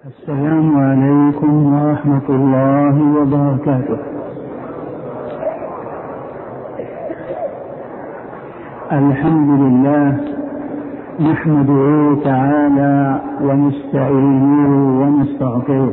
السلام عليكم ورحمة الله وبركاته. الحمد لله نحمده تعالى ونستعينه ونستغفره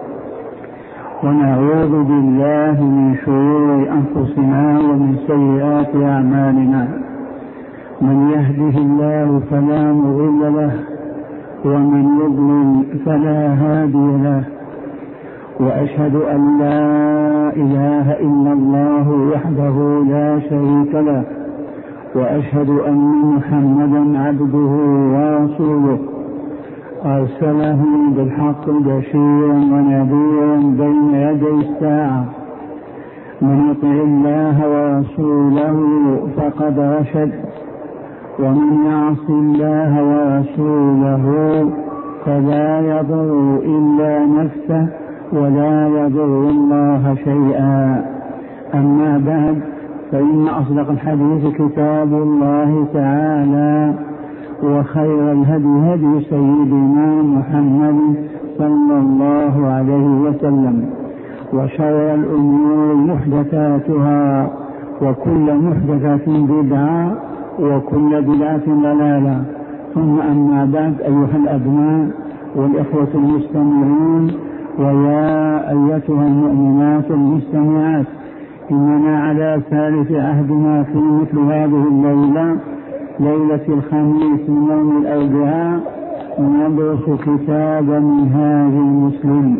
ونعوذ بالله من شرور أنفسنا ومن سيئات أعمالنا. من يهده الله فلا مضل له ومن يضلل فلا هادي له، وأشهد أن لا إله إلا الله وحده لا شريك له، وأشهد أن محمدا عبده ورسوله أرسله بالحق بشيرا ونذيرا بين يدي الساعة. من يطع الله ورسوله فقد رشد، ومن يعص الله ورسوله فلا يضر إلا نفسه ولا يضر الله شيئا. أما بعد، فإن أصدق الحديث كتاب الله تعالى، وخير الهدي هدي سيدنا محمد صلى الله عليه وسلم، وشر الأمور محدثاتها، وكل محدثة بدعة، وكل بدعة ضلالة. ثم أما بعد، أيها الأبناء والإخوة المستمعون، ويا أيتها المؤمنات المستمعات، إننا على ثالث عهدنا في مثل هذه الليلة، ليلة الخميس من يوم الأربعاء، ندرس كتاب منهاج المسلم.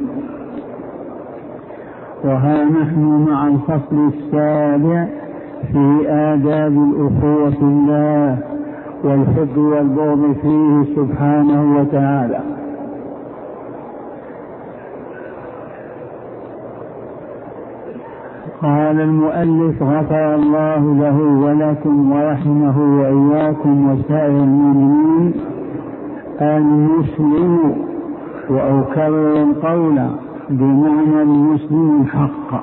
وها نحن مع الفصل السابع في آداب الأخوة في الله والحب والبغض فيه سبحانه وتعالى. قال المؤلف غفر الله له ولكم ورحمه وإياكم وسائر المؤمنين: المسلم، وأكرر القول بمعنى المسلم الحق،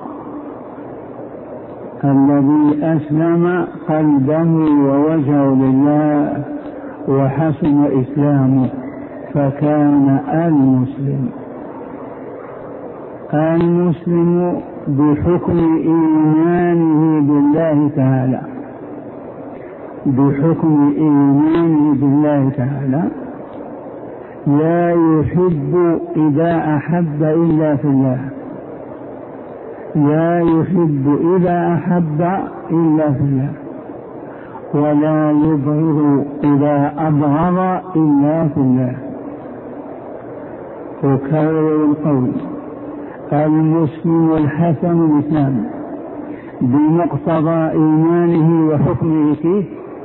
الذي أسلم قلبه ووجهه لله وحسن إسلامه فكان المسلم. المسلم بحكم إيمانه بالله تعالى، بحكم إيمانه بالله تعالى لا يحب إذا أحب إلا في الله، لا يحب إذا أحب إلا في الله، ولا يبغض إذا أبغض إلا في الله. أكرر القول: المسلم الحسن الإسلام بمقتضى إيمانه وحكمه فيه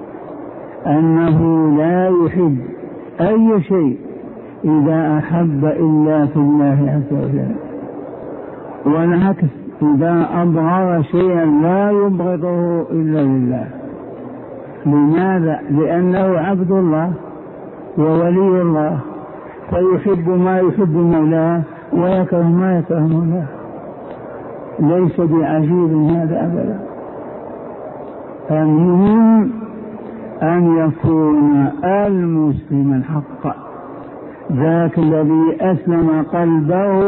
أنه لا يحب أي شيء إذا أحب إلا في الله عز وجل، والعكس، إذا أبغض شيئا لا يبغضه إلا لله. لماذا؟ لأنه عبد الله وولي الله، فيحب ما يحب مولاه ويكره ما يكره مولاه. ليس بعجيب هذا أبدا. المهم أن يكون المسلم الحق، ذاك الذي أسلم قلبه،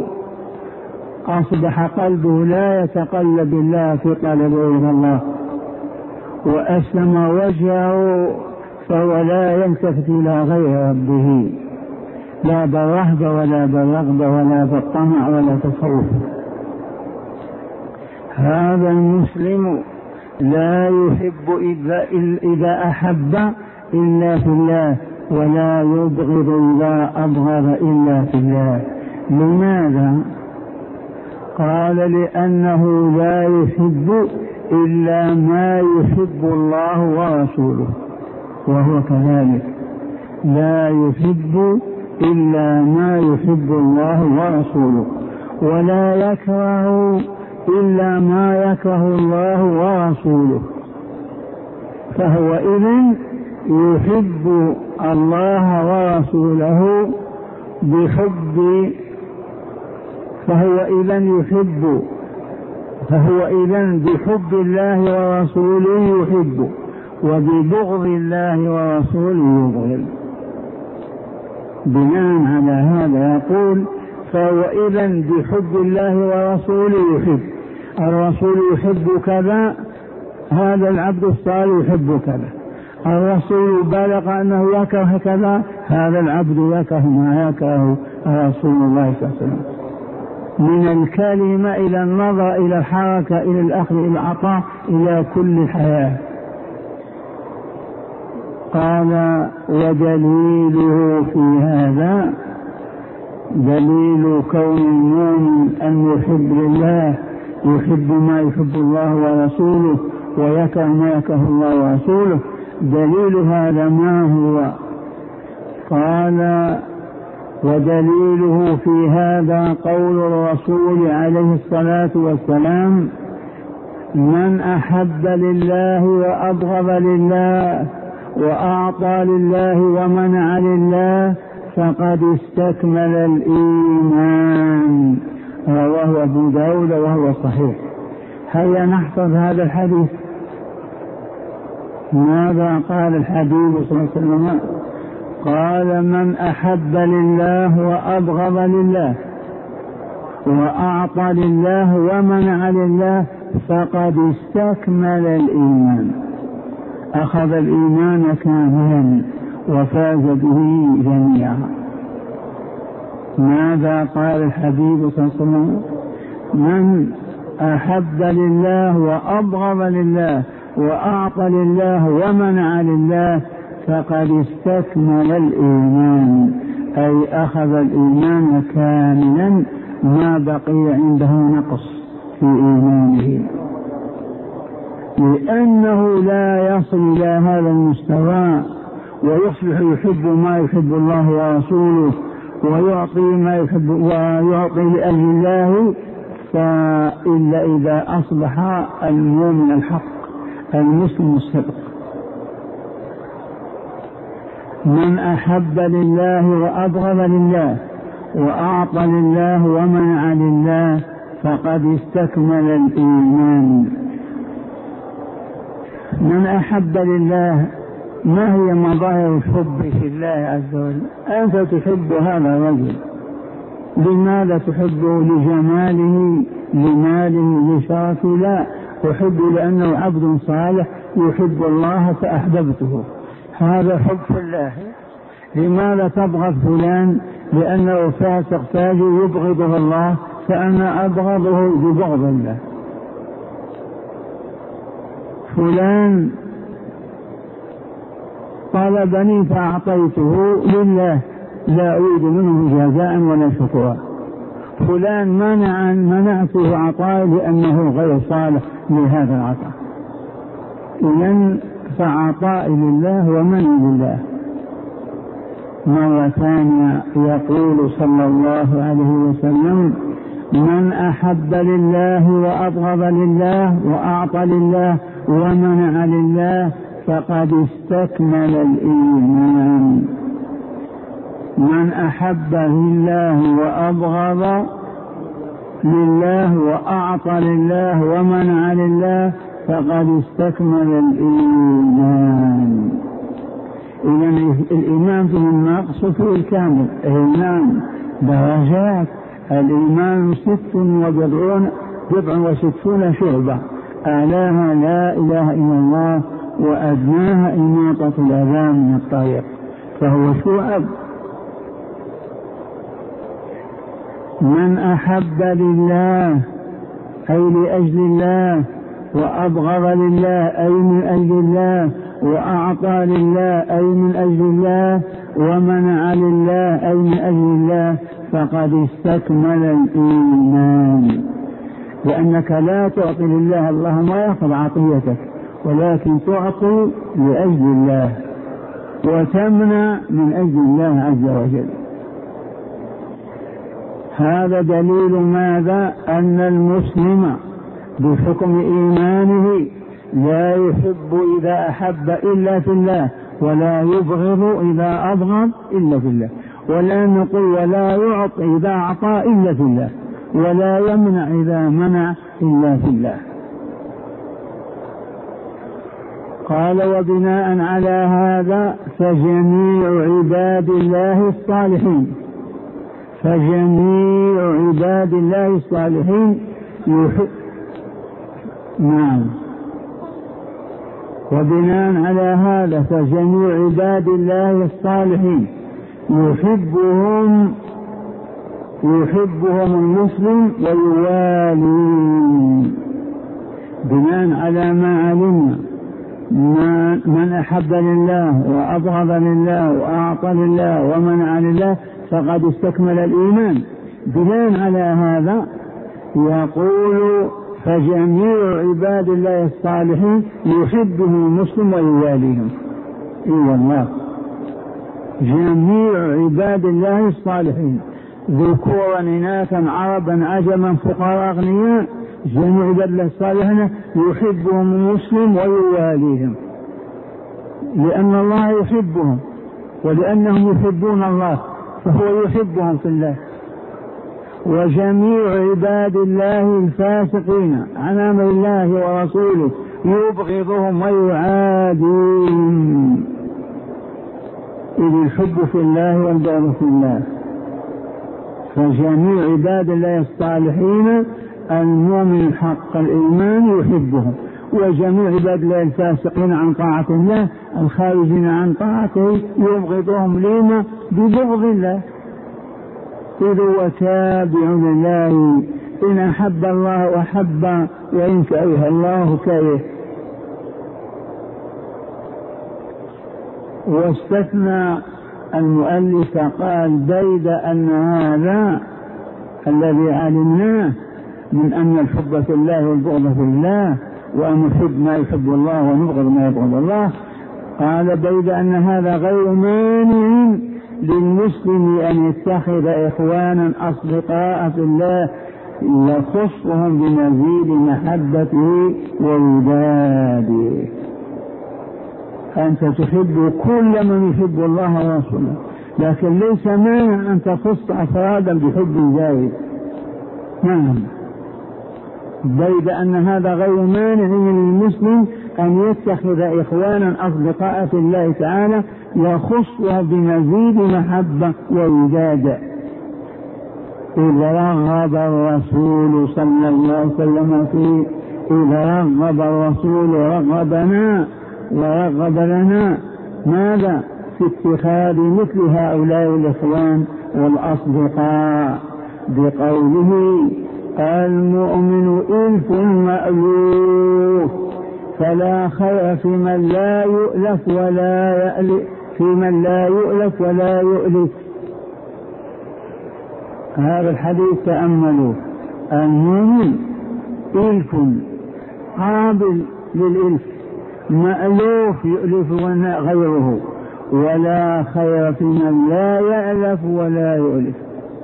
أصبح قلبه لا يتقلب الله في طلب غير الله، وأسلم وجهه فهو لا يلتفت إلى غير ربه، لا بالرهبة ولا بالرغبة ولا بالطمع ولا تصوف. هذا المسلم لا يحب إذا أحب إلا في الله، ولا يبغض إذا أبغض إلا في الله. لماذا؟ قال: لأنه لا يحب إلا ما يحب الله ورسوله، وهو كذلك، لا يحب إلا ما يحب الله ورسوله، ولا يكره إلا ما يكره الله ورسوله. فهو إذن يحب الله ورسوله بحب، فهو إذن بحب الله ورسوله يحب، وببغض الله ورسوله يبغض. بناء على هذا يقول فهو إذن بحب الله ورسوله يحب، الرسول يحب كذا، هذا العبد الصالح يحب كذا، الرسول بلغ أنه يكره كذا، هذا العبد يكره ما يكره رسول الله صلى الله عليه وسلم، من الكلمة إلى النظر إلى الحركة إلى الأخذ إلى العطاء إلى كل الحياة. قال ودليله في هذا دليل كون المؤمن أن يحب لله، يحب ما يحب الله ورسوله ويكره ما يكره الله ورسوله. دليل هذا ما هو؟ قال ودليله في هذا قول الرسول عليه الصلاة والسلام من أحب لله وأبغض لله وأعطى لله ومنع لله فقد استكمل الإيمان. رواه أبو داود وهو صحيح. هيا نحفظ هذا الحديث. ماذا قال الحبيب صلى الله عليه وسلم؟ قال من أحب لله وأبغض لله وأعطى لله ومنع لله فقد استكمل الإيمان، أخذ الإيمان كاملا وفاز به جميعا. ماذا قال الحبيب صلى الله عليه وسلم؟ من أحب لله وأبغض لله وأعطى لله ومنع لله فقد استكمل الإيمان، أي أخذ الإيمان كاملا ما بقي عنده نقص في إيمانه، لأنه لا يصل إلى هذا المستوى ويصبح يحب ما يحب الله ورسوله ويعطي ما يحب ويعطي لأجل الله فإلا إذا أصبح المؤمن الحق المسلم الصدق. من أحب لله وأبغض لله وأعطى لله ومنع لله فقد استكمل الإيمان. من أحب لله، ما هي مظاهر الحب في الله عز وجل؟ أنت تحب هذا الرجل، لماذا تحبه؟ لجماله، لماله، لشرفه؟ لا، أحب لأنه عبد صالح يحب الله فأحببته، هذا حب في الله. لماذا تبغض فلان؟ لأنه فاسق فاجر يبغضه الله فأنا أبغضه ببغض الله. فلان طلبني فأعطيته لله لا أريد منه جزاء ولا شكرا. فلان منعته عطاء لأنه غير صالح لهذا العطاء. إذن فعطاء لله ومن لله. مرة ثانية يقول صلى الله عليه وسلم من أحب لله وأبغض لله وأعطى لله ومنع لله فقد استكمل الإيمان. من أحب لله وأبغض لله وأعطى لله ومنع لله فقد استكمل الإيمان. إذن الإيمان فيه النقص فيه الكامل. الإيمان درجات، الإيمان 67 شعبة، أعلاها لا إله إلا الله وأدناها إماطة الأذى من الطريق، فهو شعب. من أحب لله أي لأجل الله، وأبغض لله أي من أجل الله، وأعطى لله أي من أجل الله، ومنع لله أي من أجل الله فقد استكمل الإيمان. لأنك لا تعطي لله، الله ما يأخذ عطيتك، ولكن تعطي لأجل الله وتمنع من أجل الله عز وجل. هذا دليل ماذا؟ أن المسلم بحكم إيمانه لا يحب إذا أحب إلا في الله، ولا يبغض إذا أبغض إلا في الله، ولا نقول ولا يعطي إذا أعطى إلا في الله، ولا يمنع إذا منع إلا في الله. قال وبناء على هذا فجميع عباد الله الصالحين نعم. وبناء على هذا فجميع عباد الله الصالحين يحبهم المسلم ويواليهم. بناء على ما علمنا من أحب لله وأبغض لله وأعطى لله ومنع لله فقد استكمل الإيمان. بناء على هذا يقول فجميع عباد الله الصالحين يحبهم المسلم ويواليهم. والله جميع عباد الله الصالحين ذكورا إناثا عربا عجما فقراء أغنياء جميع عباد الله الصالحين يحبهم المسلم ويواليهم، لأن الله يحبهم ولأنهم يحبون الله فهو يحبهم في الله. وجميع عباد الله الفاسقين عن أمر الله ورسوله يبغضهم ويعاديهم، إذ الحب في الله والبغض في الله. فجميع عباد الله الصالحين المؤمن الحق الإيمان يحبهم، وجميع عباد الله الفاسقين عن طاعة الله الخارجين عن طاعته يبغضهم لما ببغض الله، إذ هو تابع لله. إن أحب الله أحب وإن كره الله كره. واستثنى المؤلف قال بيد أن هذا الذي علمناه من أن الحب في الله والبغض في الله وأن نحب ما يحب الله ونبغض ما يبغض الله، قال بيد أن هذا غير مانع للمسلم أن يتخذ إخوانا أصدقاء في الله يخصهم بمزيد محبته ووداده. أنت تحب كل من يحب الله ورسوله، لكن ليس مانع أن تخص أفرادا بحب زائد. نعم. بيد أن هذا غير مانع للمسلم أن يتخذ إخوانا أصدقاء في الله تعالى يخصها بمزيد محبة ووداد. إذا رغب الرسول صلى الله عليه وسلم فيه، إذا رغب الرسول رغبنا ورغب لنا ماذا؟ في اتخاذ مثل هؤلاء الإخوان والأصدقاء بقوله المؤمن إلف مألوف فلا خير في من لا يؤلف ولا يؤلف. هذا الحديث تأملوا. المؤمن إلف قابل للإلف، مألوف يؤلف غيره، ولا خير في من لا يألف ولا يؤلف.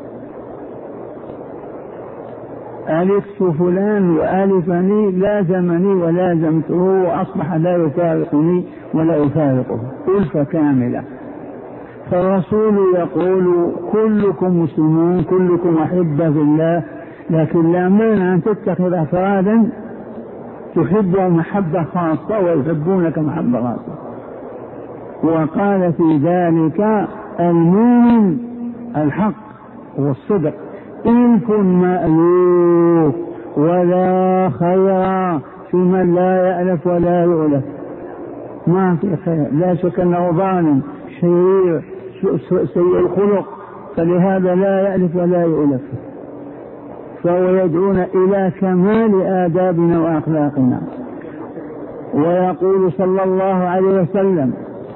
ألفت فلان وألفني لازمني ولازمته وأصبح لا يفارقني ولا يفارقه، ألفة كاملة. فالرسول يقول كلكم مسلمون كلكم أحبة في الله، لكن لا مانع أن تتخذ أفرادا تحبهم محبة خاصة ويحبونك محبة خاصة. وقال في ذلك المؤمن الحق والصدق إلف مألوف ولا خير في من لا يألف ولا يؤلف. ما في خير، لا شك أنه ظالم شرير سيء الخلق، فلهذا لا يألف ولا يؤلف. فهو يدعون إلى كمال آدابنا وأخلاقنا. ويقول صلى الله عليه وسلم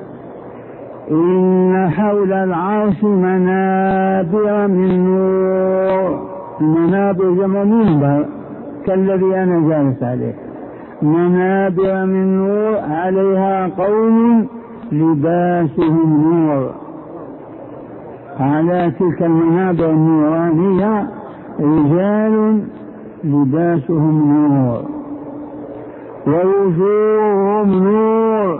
إن حول العرش منابر من نور. منابر جمع منبر كالذي أنا جالس عليه. منابر من نور عليها قوم لباسهم نور. على تلك المنابر النورانية رجال لباسهم نور ووجوههم نور،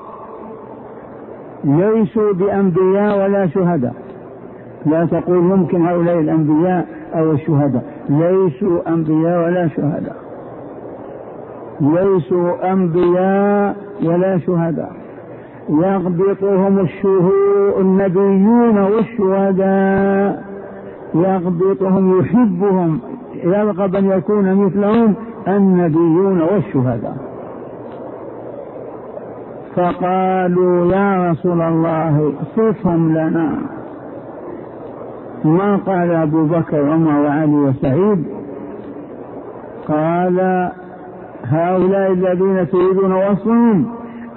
ليسوا بأنبياء ولا شهداء. لا تقول ممكن هؤلاء الأنبياء أو الشهداء، ليسوا أنبياء ولا شهداء. ليسوا أنبياء ولا شهداء، يغبطهم النبيون والشهداء، يغبطهم يحبهم يرغب أن يكون مثلهم النبيون والشهداء. فقالوا يا رسول الله صفهم لنا. ما قال أبو بكر وعمر وعلي وسعيد، قال هؤلاء الذين تريدون وصفهم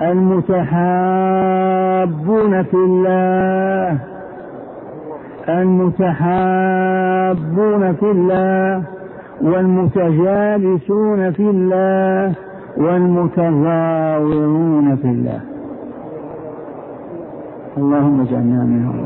المتحابون في الله، المتحابون في الله والمتجالسون في الله والمتزاورون في الله. اللهم اجعلنا منهم.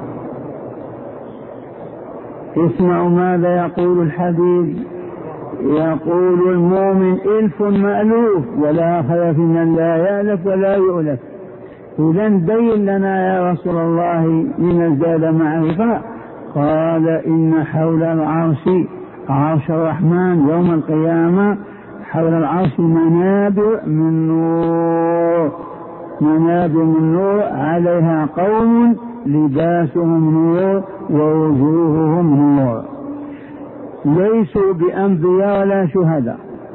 اسمعوا ماذا يقول الحبيب، يقول المؤمن إلف مألوف ولا خلف من لا يألف ولا يؤلف. إذن بين لنا يا رسول الله من زاد معرفة. قال إن حول العرش، عرش الرحمن يوم القيامة، حول العرش منابر من نور، منابر من نور عليها قوم لباسهم نور ووجوههم نور، ليسوا بأنبياء ولا شهداء،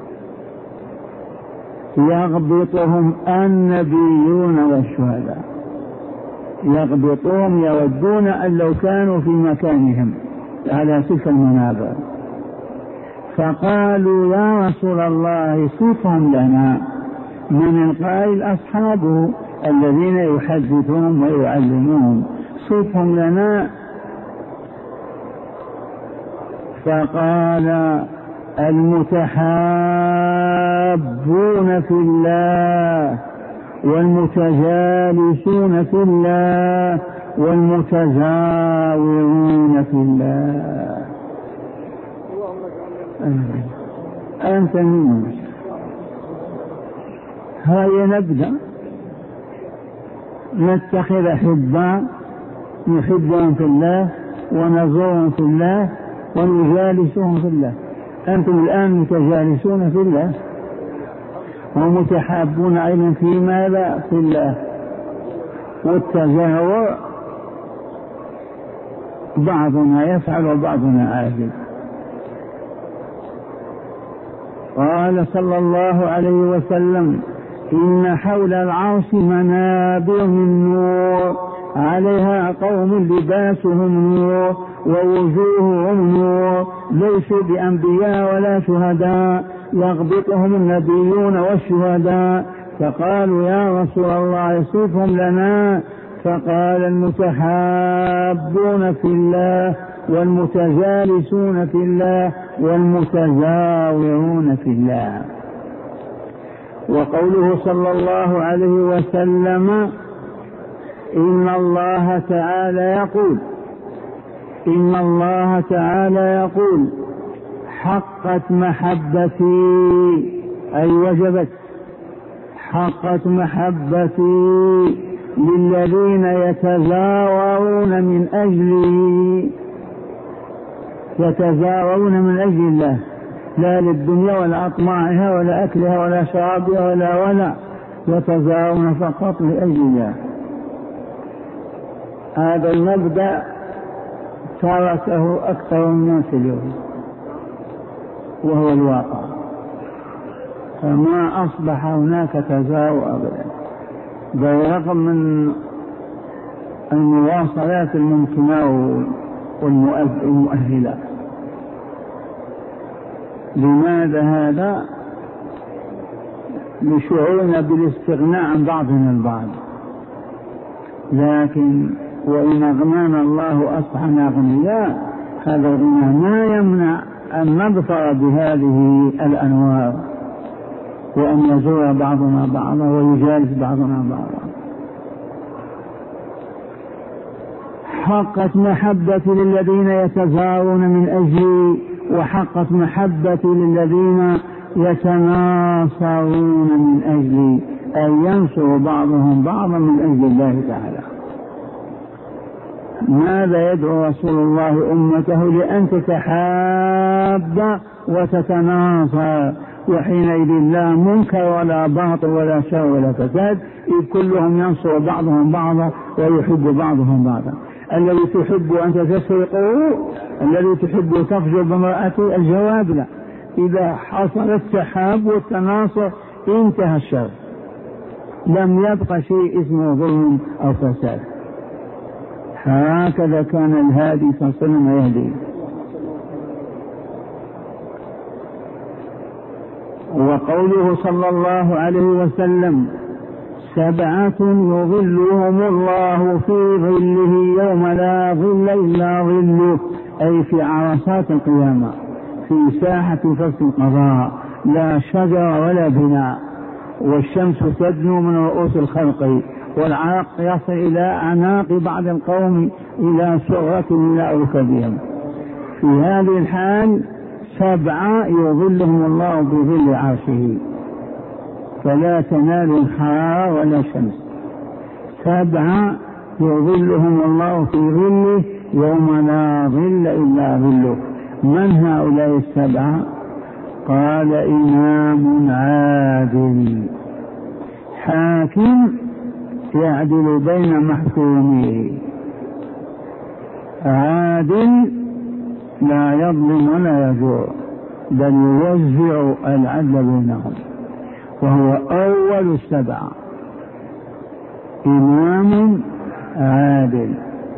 يغبطهم النبيون والشهداء، يغبطهم يودون أن لو كانوا في مكانهم على تلك المنابر. فقالوا يا رسول الله صفهم لنا. من القائل أصحابه الذين يحدثون ويعلمون، صفهم لنا. فقال المتحابون في الله والمتجالسون في الله والمتزاورون في الله. أنت منهم. هيا نبدأ نتخذ أحباء نحبهم في الله ونزورهم في الله ونجالسهم في الله. أنتم الآن متجالسون في الله ومتحابون أيضا في ماذا؟ في الله. والتزاور بعضنا يفعل وبعضنا عاجز. قال صلى الله عليه وسلم إن حول العرش منابر من نور عليها قوم لباسهم نور ووجوههم نور، ليسوا بأنبياء ولا شهداء، يغبطهم النبيون والشهداء. فقالوا يا رسول الله صفهم لنا. فقال المتحابون في الله والمتجالسون في الله والمتزاورون في الله. وقوله صلى الله عليه وسلم إن الله تعالى يقول، إن الله تعالى يقول حقت محبتي، أي وجبت، حقت محبتي للذين يتزاورون من أجلي، يتزاورون من أجل الله، لا للدنيا ولا أطماعها ولا أكلها ولا شرابها ولا يتزاورون فقط لأجل الله. هذا المبدأ تركه أكثر الناس اليوم وهو الواقع، فما أصبح هناك تزاور أبدا، بل رغم من المواصلات الممكنة والمؤهلات. لماذا هذا؟ لشعورنا بالاستغناء عن بعضنا البعض، لكن وإن أغنانا الله أصبحنا أغنياء. هذا الغنى ما يمنع أن نظفر بهذه الأنوار وأن يزور بعضنا بعضا ويجالس بعضنا بعضا. حقت محبتي للذين يتزاورون من أجلي، وحقت محبتي للذين يتناصرون من أجلي، أي ينصر بعضهم بعضا من أجل الله تعالى. ماذا يدعو رسول الله أمته؟ لأن تتحاب وتتناصر وحينئذ لا منكر ولا باطل ولا شر ولا فساد، إذ كلهم ينصر بعضهم بعضا ويحب بعضهم بعضا. الذي تحب أنت تسرقه، الذي تحب تفجر بامرأته، الجواب لا. إذا حصل التحاب والتناصر انتهى الشر، لم يبق شيء اسمه ظلم أو فساد. هكذا كان الهادي صلى الله عليه وسلم يهدي. وقوله صلى الله عليه وسلم: 7 يظلهم الله في ظله يوم لا ظل إلا ظله، أي في عرصات القيامة، في ساحة فصل القضاء، لا شجر ولا بناء، والشمس تدنو من رؤوس الخلق، والعرق يصل إلى أعناق بعض القوم إلى سرة إلى ركبهم. في هذه الحال 7 يظلهم الله بظل عرشه، فلا تنال الحرارة ولا شمس. 7 يظلهم الله في ظله يوم لا ظل إلا ظله. من هؤلاء 7؟ قال: إمام عادل، حاكم يعدل بين محكوميه، عادل لا يظلم ولا يجور، بل يوزع العدل بينهم، وهو أول 7. إمام عادل.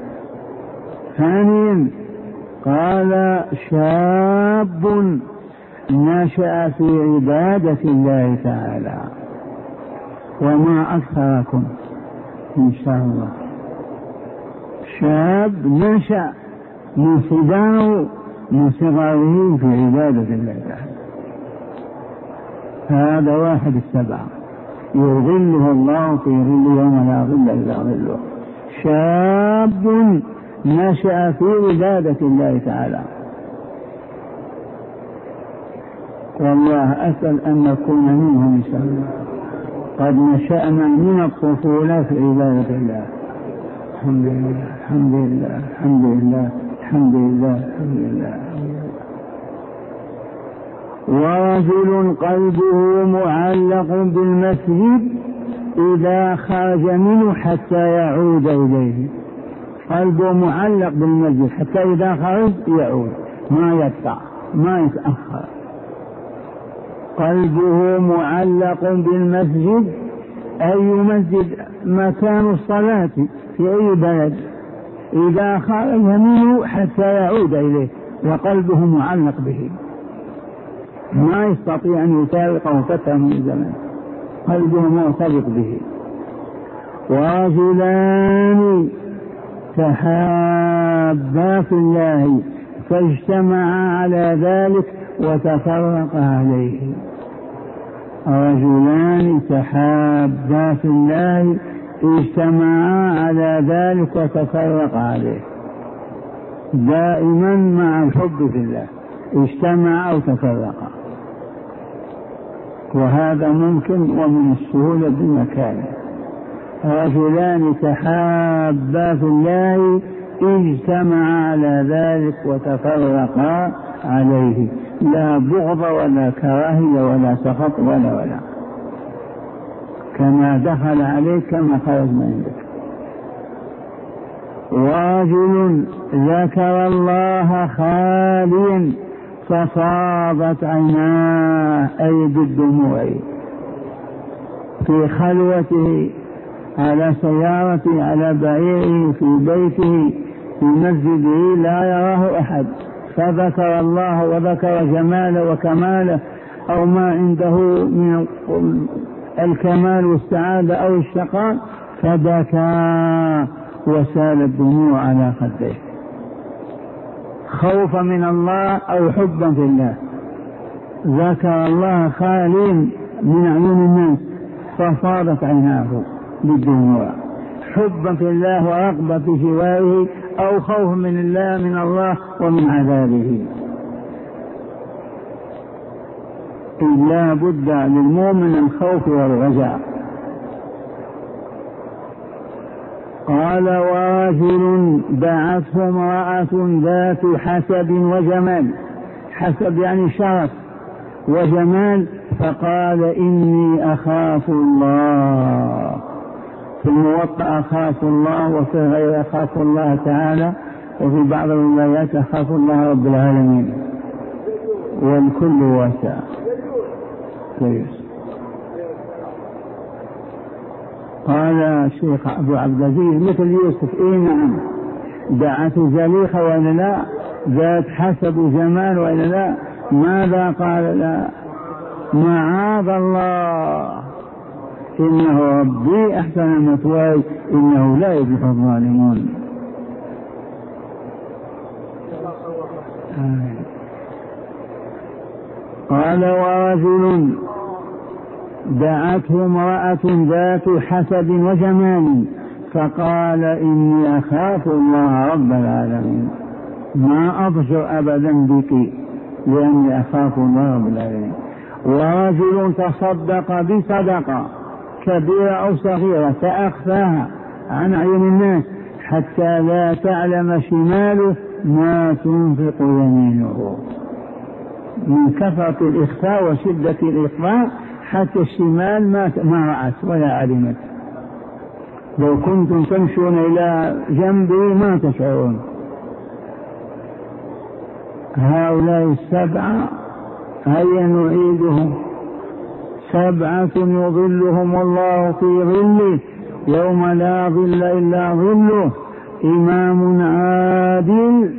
ثانيا قال: شاب نشأ في عبادة الله تعالى. وما أكثركم إن شاء الله، شاب نشأ من صغاره في عبادة الله تعالى. هذا واحد 7 يظله الله في ظل يوم لا ظل إلا ظله. شاب نشأ في عبادة الله تعالى. والله أسأل أن نكون منهم إن شاء الله. قد نشأنا من الطفولة في عبادة الله. الحمد لله الحمد لله الحمد لله الحمد لله الحمد لله. ورجل قلبه معلق بالمسجد إذا خرج منه حتى يعود إليه. قلبه معلق بالمسجد حتى إذا خرج يعود، ما يقطع ما يتأخر. قلبه معلق بالمسجد، أي مسجد؟ مكان الصلاة في أي بلد، إذا خرج منه حتى يعود إليه، وقلبه معلق به، ما يستطيع أن يفارقه فترة من الزمن، قلبه مرتبط به. ورجلان تحابا في الله فاجتمعا على ذلك وتفرقا عليه. رجلان تحابا في الله اجتمعا على ذلك وتفرقا عليه. دائما مع الحب في الله اجتمعا أو تفرقا، وهذا ممكن ومن السهولة بمكانه. رجلان تحابا في الله اجتمعا على ذلك وتفرقا عليه، لا بغض ولا كراهية ولا سخط ولا كما دخل عليك كما خرج من عندك. ورجل ذكر الله خاليا فصابت عيناه، أي بالدموع، في خلوته، على سيارته، على بعيره، في بيته، في مسجده، لا يراه أحد، فذكر الله وذكر جماله وكماله أو ما عنده من الكمال والسعادة أو الشقاء، فبكى وسال الدموع على خده، خوفا من الله أو حبا في الله. ذكر الله خاليا من عيون الناس فصارت عيناه بالدموع، حبا في الله ورغبة في جواره أو خوف من الله من الله ومن عذابه. لا بد للمؤمن الخوف والرجاء. قال: ورجل دعته امرأة ذات حسب وجمال. حسب يعني شرف، وجمال، فقال إني أخاف الله. في الموطأ أخاف الله، وفي غير أخاف الله تعالى، وفي بعض الروايات أخاف الله رب العالمين، والكل واسع. قال الشيخ أبو عبد العزيز مثل يوسف، إيه نعم، دعته زليخة وإلا لا، ذات حسب وجمال وإلا لا، ماذا قال؟ لا، معاذ الله، إنه ربي أحسن مثواي إنه لا يفلح الظالمون. قال ورجل دعته امرأة ذات حسب وجمال فقال إني أخاف الله رب العالمين، ما أضجر أبدا بك لأني أخاف الله رب العالمين. ورجل تصدق بصدقة كبيرة أو صغيرة فأخفاها عن عين الناس حتى لا تعلم شماله ما تنفق يمينه. من كثرة الإخفاء وشدة الإخفاء حتى الشمال ما رأت ولا علمت. لو كنتم تمشون إلى جنبي ما تشعرون. هؤلاء السبعة هيا نعيدهم: 7 يظلهم الله في ظله يوم لا ظل إلا ظله: إمام عادل،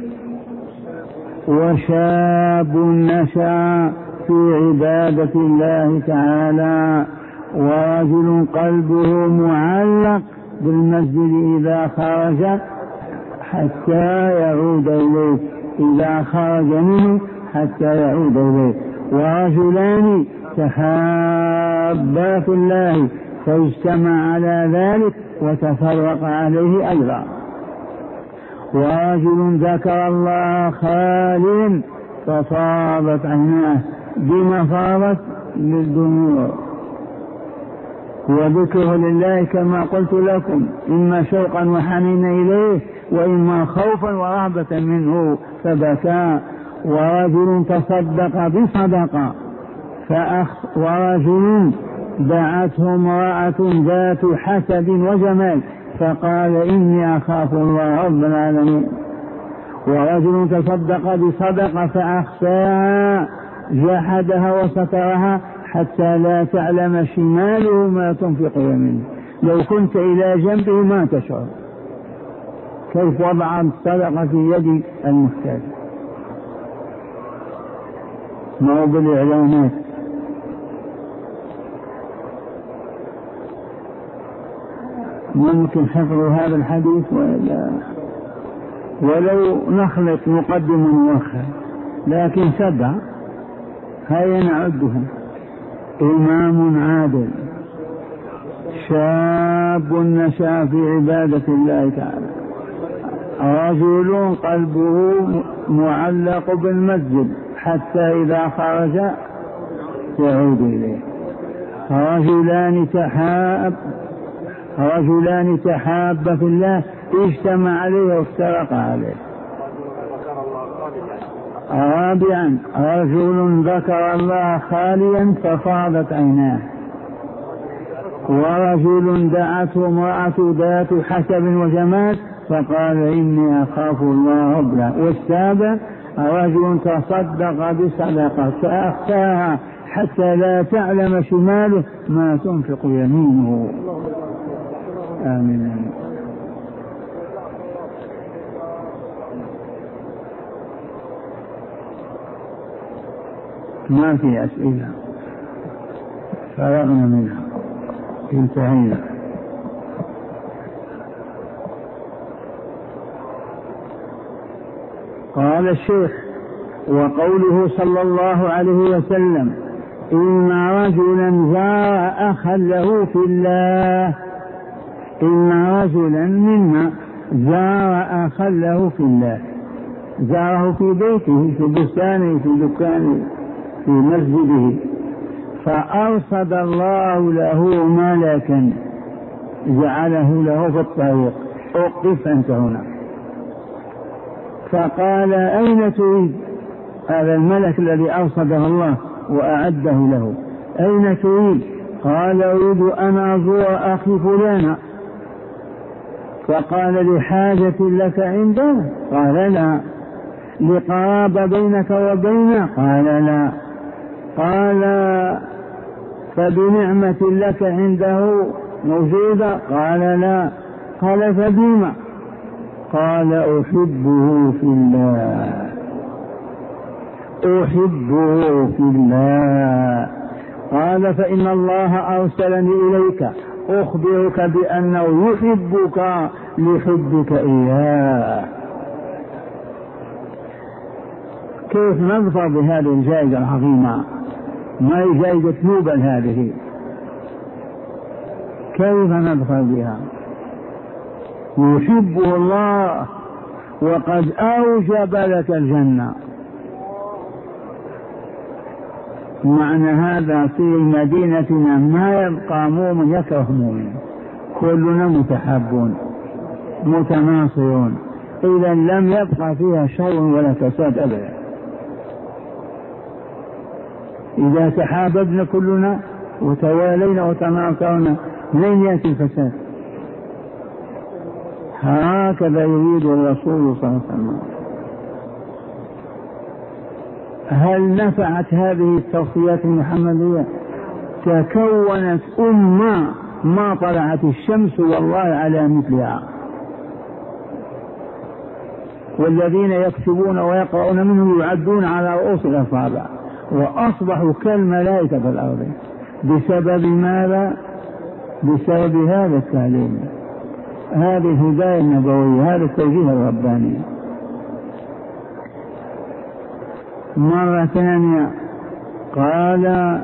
وشاب نشأ في عبادة الله تعالى، ورجل قلبه معلق بالمسجد إذا خرج حتى يعود إليه، إذا خرج منه حتى يعود إليه، ورجلان تحابا في الله فاجتمع على ذلك وتفرق عليه أيضا، ورجل ذكر الله خاليا ففاضت عيناه. بما فاضت؟ للدموع، وذكره لله كما قلت لكم، إما شوقا وحنينا إليه وإما خوفا ورهبة منه فبكى. ورجل تصدق بصدقة ورجل دعته امرأة ذات حسب وجمال فقال إني أخاف الله رب العالمين. ورجل تصدق بصدقة فأخفاها جحدها وسترها حتى لا تعلم شماله ما تنفق يمينه. لو كنت إلى جنبه ما تشعر كيف وضع الصدقة في يد المحتاج. ما هو بالإعلانات. ممكن حفظ هذا الحديث ولو نخلط مقدم ومؤخر، لكن 7 هيا نعدهم: إمام عادل، شاب نشأ في عبادة الله تعالى، رجل قلبه معلق بالمسجد حتى إذا خرج يعود إليه، رجلان تحابا في الله اجتمع عليه وافترق عليه. رابعا رجل ذكر الله خاليا ففاضت عيناه. ورجل دعته امرأة ذات حسب وجمال فقال إني أخاف الله رب العالمين. والسابع رجل تصدق بصدقة فأخفاها حتى لا تعلم شماله ما تنفق يمينه. آمين. ما في أسئلة، فرغنا منها، انتهينا. قال الشيخ: وقوله صلى الله عليه وسلم: إن رجلا زار أخا له في الله، إن رجلا منا زار أخا له في الله، زاره في بيته، في بستانه، في دكانه، في مسجده، فأرصد الله له ملكا جعله له في الطريق: أوقف أنت هنا. فقال: أين تريد؟ هذا الملك الذي أرصده الله وأعده له. أين تريد؟ قال أريد أن أزور أخي فلانا. فقال لحاجة لك عنده؟ قال لا. لقرابة بينك وبينه؟ قال لا. قال فبنعمة لك عنده موجودة؟ قال لا. قال فبما؟ قال أحبه في الله، أحبه في الله. قال فإن الله أرسلني إليك أخبرك بأنه يحبك لحبك إياه. كيف نظفر بهذه الجائزة العظيمة؟ ما هي جائزة نوبل هذه، كيف نظفر بها؟ يحبه الله وقد أوجب لك الجنة. معنى هذا في مدينتنا ما يبقى مؤمن يكره مؤمن، كلنا متحابون متناصرون، إذا لم يبقى فيها شر ولا فساد أبدا. إذا تحاببنا كلنا وتوالينا وتناصرنا لن يأتي الفساد. هكذا يريد الرسول صلى الله عليه وسلم. هل نفعت هذه التوصيات المحمدية؟ تكونت أمة ما طلعت الشمس والله على مثلها، والذين يكتبون ويقرؤون منهم يعدون على رؤوس الأصابع، وأصبحوا كالملائكة في الأرض. بسبب ماذا؟ بسبب هذا التعليم، هذه الهداية النبوية، هذا التوجيه الرباني. مرة ثانية قال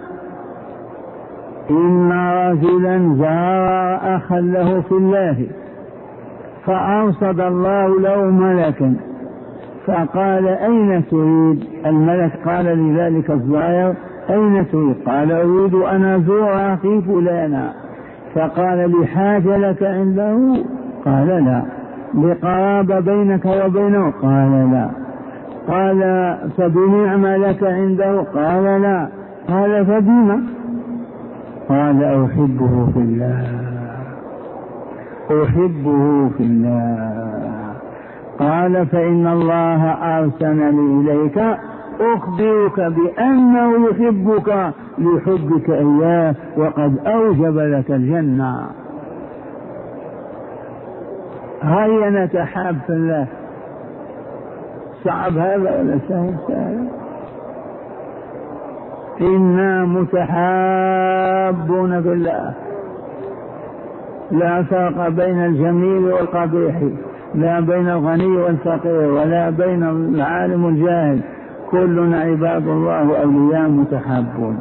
إن رجلا زار أخا له في الله فأرصد الله له ملكا فقال أين تريد؟ الملك قال لذلك الزائر أين تريد؟ قال أريد أن أزور أخي فلانا. فقال لحاجة لك عنده؟ قال لا. لقرابة بينك وبينه؟ قال لا. قال فبنعمة لك عنده؟ قال لا. قال فبما؟ قال أحبه في الله، أحبه في الله. قال فإن الله أرسلني إليك أخبرك بأنه يحبك لحبك إياه وقد أوجب لك الجنة. هيا نتحاب في الله. صعب هذا ولا سهل؟ سهل. إنا متحابون بالله، لا فرق بين الجميل والقبيح، لا بين الغني والفقير، ولا بين العالم والجاهل، كلنا عباد الله وأولياء متحابون.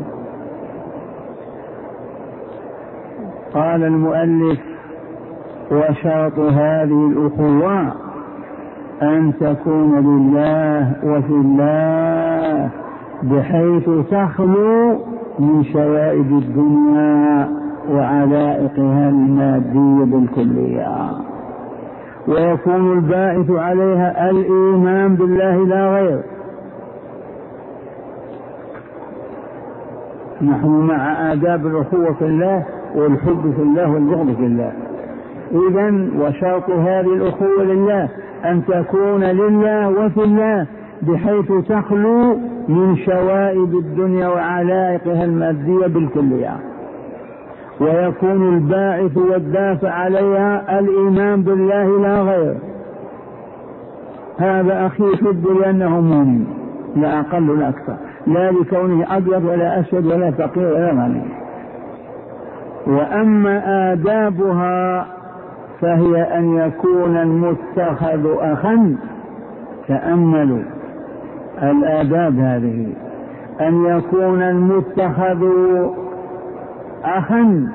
قال المؤلف وشرط هذه الأخوة أن تكون لله وفي الله، بحيث تخلو من شوائب الدنيا وعلائقها المادية بالكلية، ويكون الباعث عليها الإيمان بالله لا غير. نحن مع آداب الأخوة في الله والحب في الله والبغض في الله. إذن وشرط هذه الأخوة لله أن تكون لله وفي الله، بحيث تخلو من شوائب الدنيا وعلائقها المادية بالكلية، ويكون الباعث والدافع عليها الإيمان بالله لا غير. هذا أخي يحب لأنه مؤمن، لا أقل ولا أكثر، لا لكونه أبيض ولا أسود ولا فقير ولا غني. وأما آدابها فهي أن يكون المتخذ أخا، تأملوا الآداب هذه، أن يكون المتخذ أخا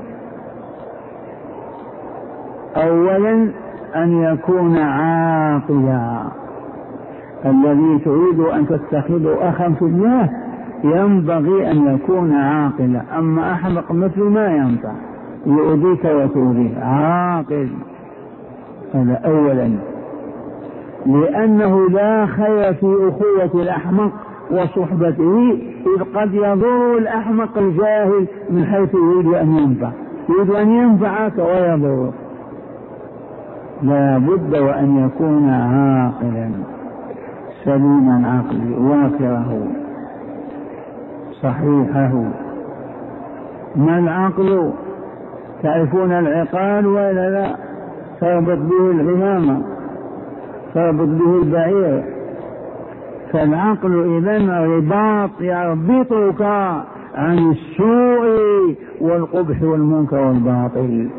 أولا أن يكون عاقلا. الذي تريد أن تتخذه أخا في الله ينبغي أن يكون عاقلا، أما أحمق مثل ما ينفع يؤذيك وتؤذيه. عاقل هذا أولا، لأنه لا خير في أخوة الأحمق وصحبته، إذ قد يضر الأحمق الجاهل من حيث يريد أن ينفع، يريد أن ينفعك ويضرك. لا بد وأن يكون عاقلا سليما عقلي واكره صحيحه. ما العقل؟ تعرفون العقال ولا لا؟ تربط به العمامة، تربط به البعير. فالعقل إذن رباط يربطك عن السوء والقبح والمنكر والباطل،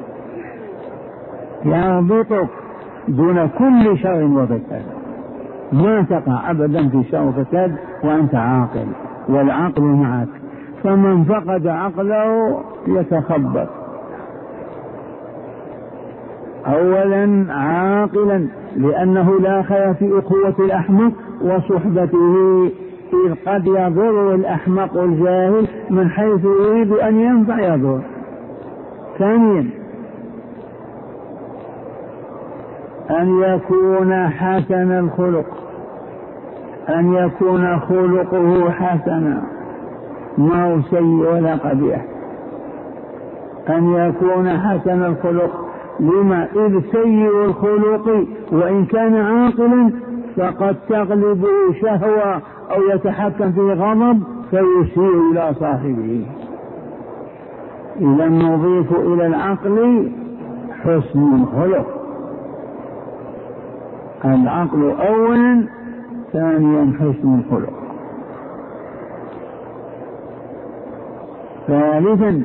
يربطك دون كل شر وفساد، ما تقع أبدا في شر وفساد وأنت عاقل والعقل معك. فمن فقد عقله يتخبط. أولا عاقلا، لأنه لا خير في أخوة الأحمق وصحبته، إذ قد يضر الأحمق الجاهل من حيث يريد أن ينفع يضر. ثانيا أن يكون حسن الخلق، أن يكون خلقه حسنا ما هو سيء ولا قبيح، أن يكون حسن الخلق. لما؟ إذ سيء الخلق وإن كان عاقلا فقد تغلبه شهوة أو يتحكم في غضب فيسيء إلى صاحبه. إذا نضيف إلى العقل حسن الخلق، العقل أولا، ثانيا حسن الخلق. ثالثا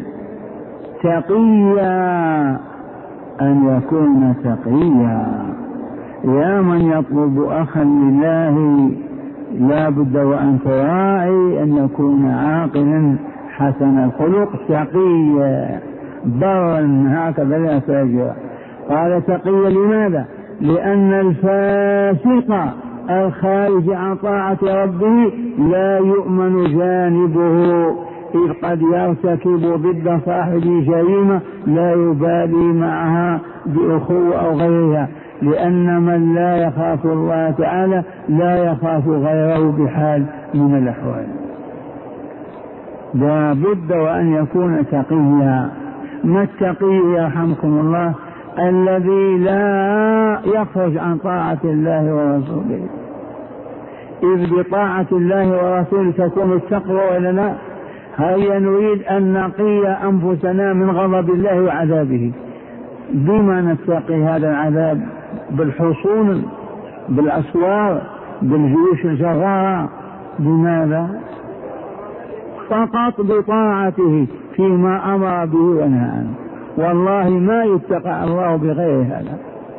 تقيا، أن يكون تقيا. يا من يطلب أخا لله لا بد وأن تراعي أن يكون عاقلا حسن الخلق تقيا برا، هكذا لا فاجر. قال تقيا لماذا؟ لأن الفاسق الخارج عن طاعة ربه لا يؤمن جانبه، إذ قد يرتكب ضد صاحبه جريمة لا يبالي معها بأخوة أو غيرها، لأن من لا يخاف الله تعالى لا يخاف غيره بحال من الأحوال. لا بد وأن يكون تقيا. ما التقي يرحمكم الله؟ الذي لا يخرج عن طاعة الله ورسوله، إذ بطاعة الله ورسوله تكون التقوى ولا لا؟ هيا نريد أن نقي أنفسنا من غضب الله وعذابه. بما نتقي هذا العذاب؟ بالحصون، بالأسوار، بالجيوش الجرارة. لماذا؟ فقط بطاعته فيما أمر به ونهى عنه. والله ما يتقى الله بغير هذا،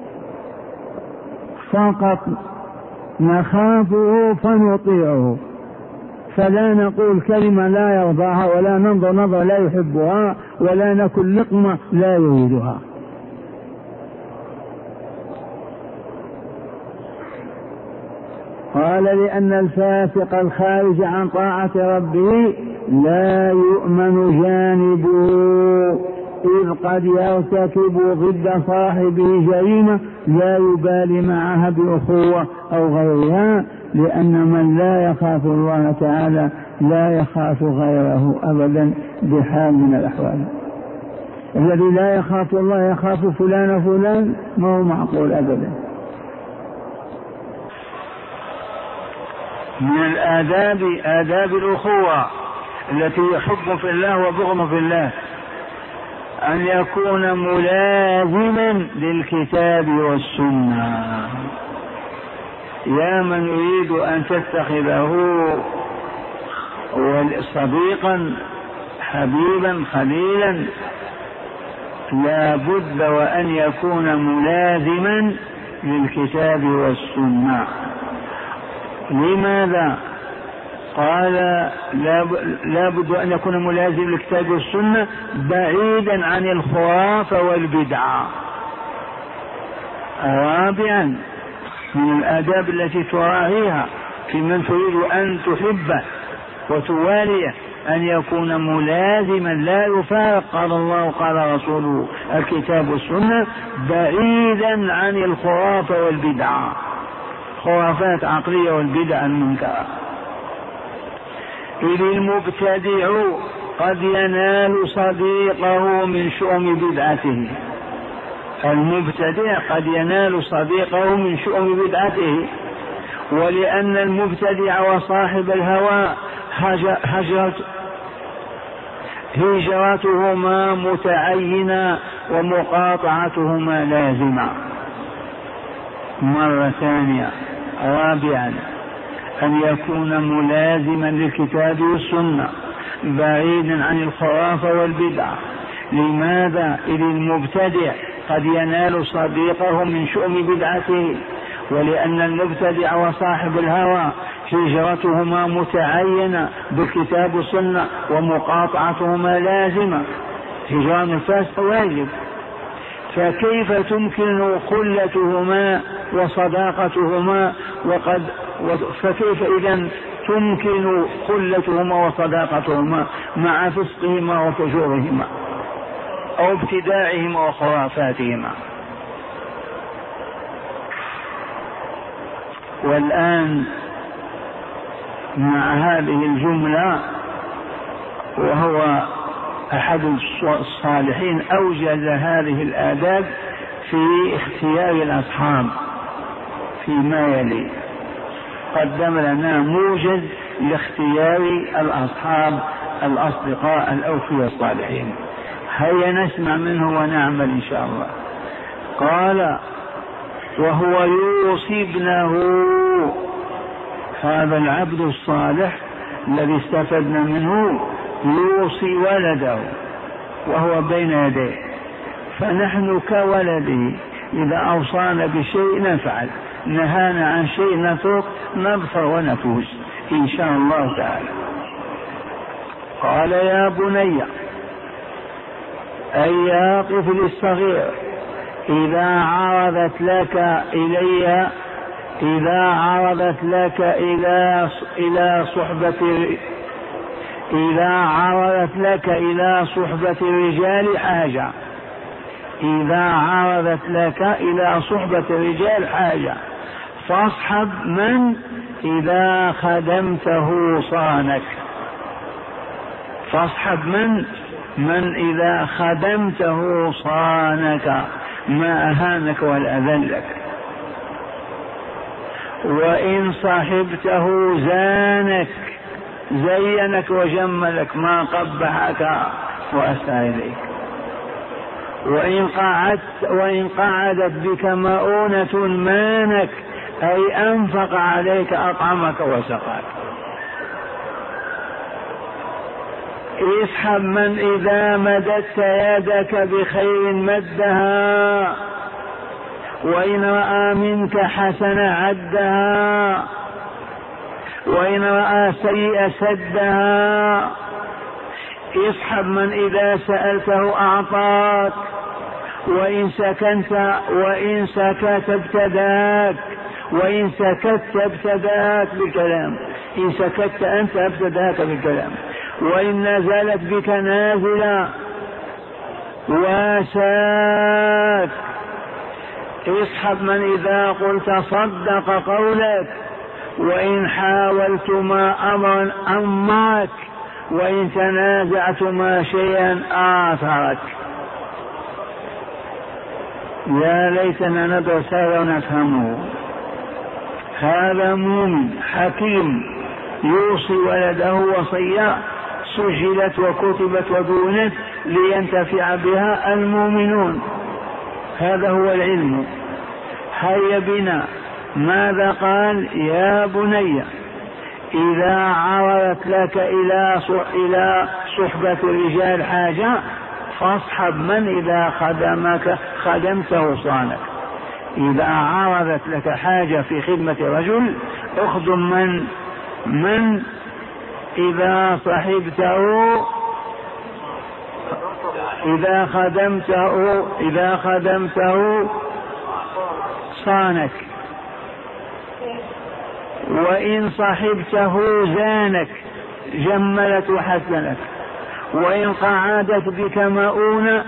فقط نخافه فنطيعه، فلا نقول كلمة لا يرضاها، ولا ننظر نظر لا يحبها، ولا نكن لقمة لا يريدها. قال لأن الفاسق الخارج عن طاعة ربه لا يؤمن جانبه، إذ قد يرتكب ضد صاحبه جريمة لا يبالي معها بأخوة أو غيرها، لأن من لا يخاف الله تعالى لا يخاف غيره أبدا بحال من الأحوال. الذي لا يخاف الله يخاف فلان فلان، ما هو معقول أبدا. من الآداب آداب الأخوة التي يحب في الله وبغض في الله أن يكون ملازما للكتاب والسنة. يا من يريد أن تتخذه صديقا حبيبا خليلا لا بد وأن يكون ملازما للكتاب والسنة. لماذا؟ قال لا بد أن يكون ملازم للكتاب والسنة بعيدا عن الخرافة والبدعة. رابعا من الآداب التي تراعيها في من تريد أن تحبه وتواليه أن يكون ملازما لا يفارق قال الله قال رسوله الكتاب والسنة، بعيدا عن الخرافة والبدعة، خرافات عقلية والبدع المنكرة. إذ المبتدع قد ينال صديقه من شؤم بدعته. المبتدع قد ينال صديقه من شؤم بدعته، ولأن المبتدع وصاحب الهوى هجرتهما متعينة ومقاطعتهما لازمة. مرة ثانية رابعا أن يكون ملازما للكتاب والسنة بعيدا عن الخرافة والبدعة. لماذا؟ إذ المبتدع قد ينال صديقه من شؤم بدعته، ولأن المبتدع وصاحب الهوى هجرتهما متعينة بالكتاب والسنة ومقاطعتهما لازمة. هجران الفاسق واجب، فكيف تمكن خلتهما وصداقتهما فكيف إذن تمكن خلتهما وصداقتهما مع فسقهما وفجورهما أو ابتداعهما وخرافاتهما؟ والآن مع هذه الجملة، وهو أحد الصالحين أوجز هذه الآداب في اختيار الأصحاب فيما يلي، قدم لنا موجز لاختيار الأصحاب الأصدقاء الأوفياء الصالحين. هيا نسمع منه ونعمل إن شاء الله. قال: وهو يوصي ابنه. هذا العبد الصالح الذي استفدنا منه يوصي ولده وهو بين يديه، فنحن كولده إذا أوصانا بشيء نفعل، نهانا عن شيء نترك، نظفر ونفوز إن شاء الله تعالى. قال: يا بني، أي يا طفل الصغير، إذا عرضت لك إلى صحبة الرجال حاجة فاصحب من إذا خدمته صانك. من إذا خدمته صانك، ما أهانك ولا أذلك. وإن صحبته زانك، زينك وجملك، ما قبحك وأساء إليك. وإن قعدت بك مؤونة مانك، أي أنفق عليك، أطعمك وسقاك. اسحب من إذا مددت يدك بخير مدها، وإن رأى منك حسنة عدها، وإن رأى سيئة سدها. اسحب من إذا سألته أعطاك، وإن سكت ابتداك، وإن سكت ابتداك بالكلام، إن سكت أنت ابتداك بالكلام. وإن نزلت بك نازلة واساك. اسحب من إذا قلت صدق قولك، وإن حاولتما أمرا أماك، وإن تنازعتما شيئا آثرك. يا ليتنا ندرس هذا ونفهمه. هذا مؤمن حكيم يوصي ولده وصية سجلت وكتبت ودونت لينتفع بها المؤمنون. هذا هو العلم. هيا بنا، ماذا قال؟ يا بني، إذا عرضت لك إلى صحبة الرجال حاجة فاصحب من إذا خدمته صانك. إذا عرضت لك حاجة في خدمة رجل اخدم من إذا صحبته، إذا خدمته صانك. وإن صحبته زانك، جملت وحسنك. وإن قعدت بك مؤونة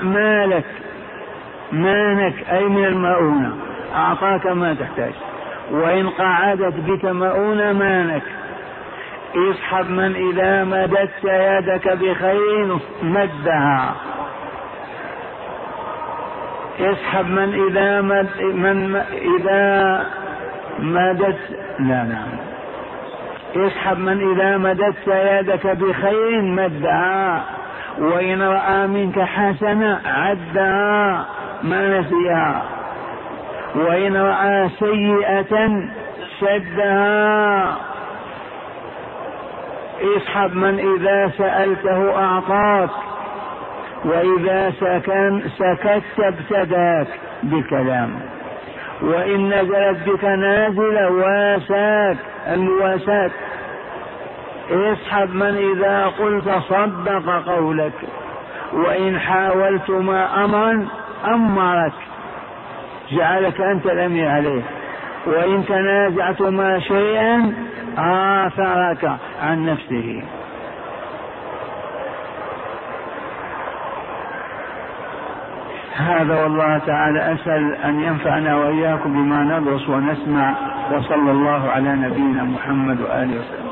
مانك أي من المؤونة، أعطاك ما تحتاج. وإن قعدت بك مؤونة مانك. اسحب من إذا مددت يدك بخير مدها. اسحب من إذا اسحب من إذا مددت يدك بخير مدها، وإن رأى منك حسنة عدها ما نسيها، وإن رأى سيئة شدها. اسحب من إذا سألته أعطاك، وإذا سكت ابتداك بالكلام، وإن نزلت بك نازلة واساك الواسات. اسحب من إذا قلت صدق قولك، وإن حاولت ما أمرا أمرك جعلك أنت الأمير عليه، وإن تنازعت ما شيئا آثرك عن نفسه. هذا والله تعالى أسأل أن ينفعنا وإياكم بما ندرس ونسمع، وصلى الله على نبينا محمد وآله وسلم.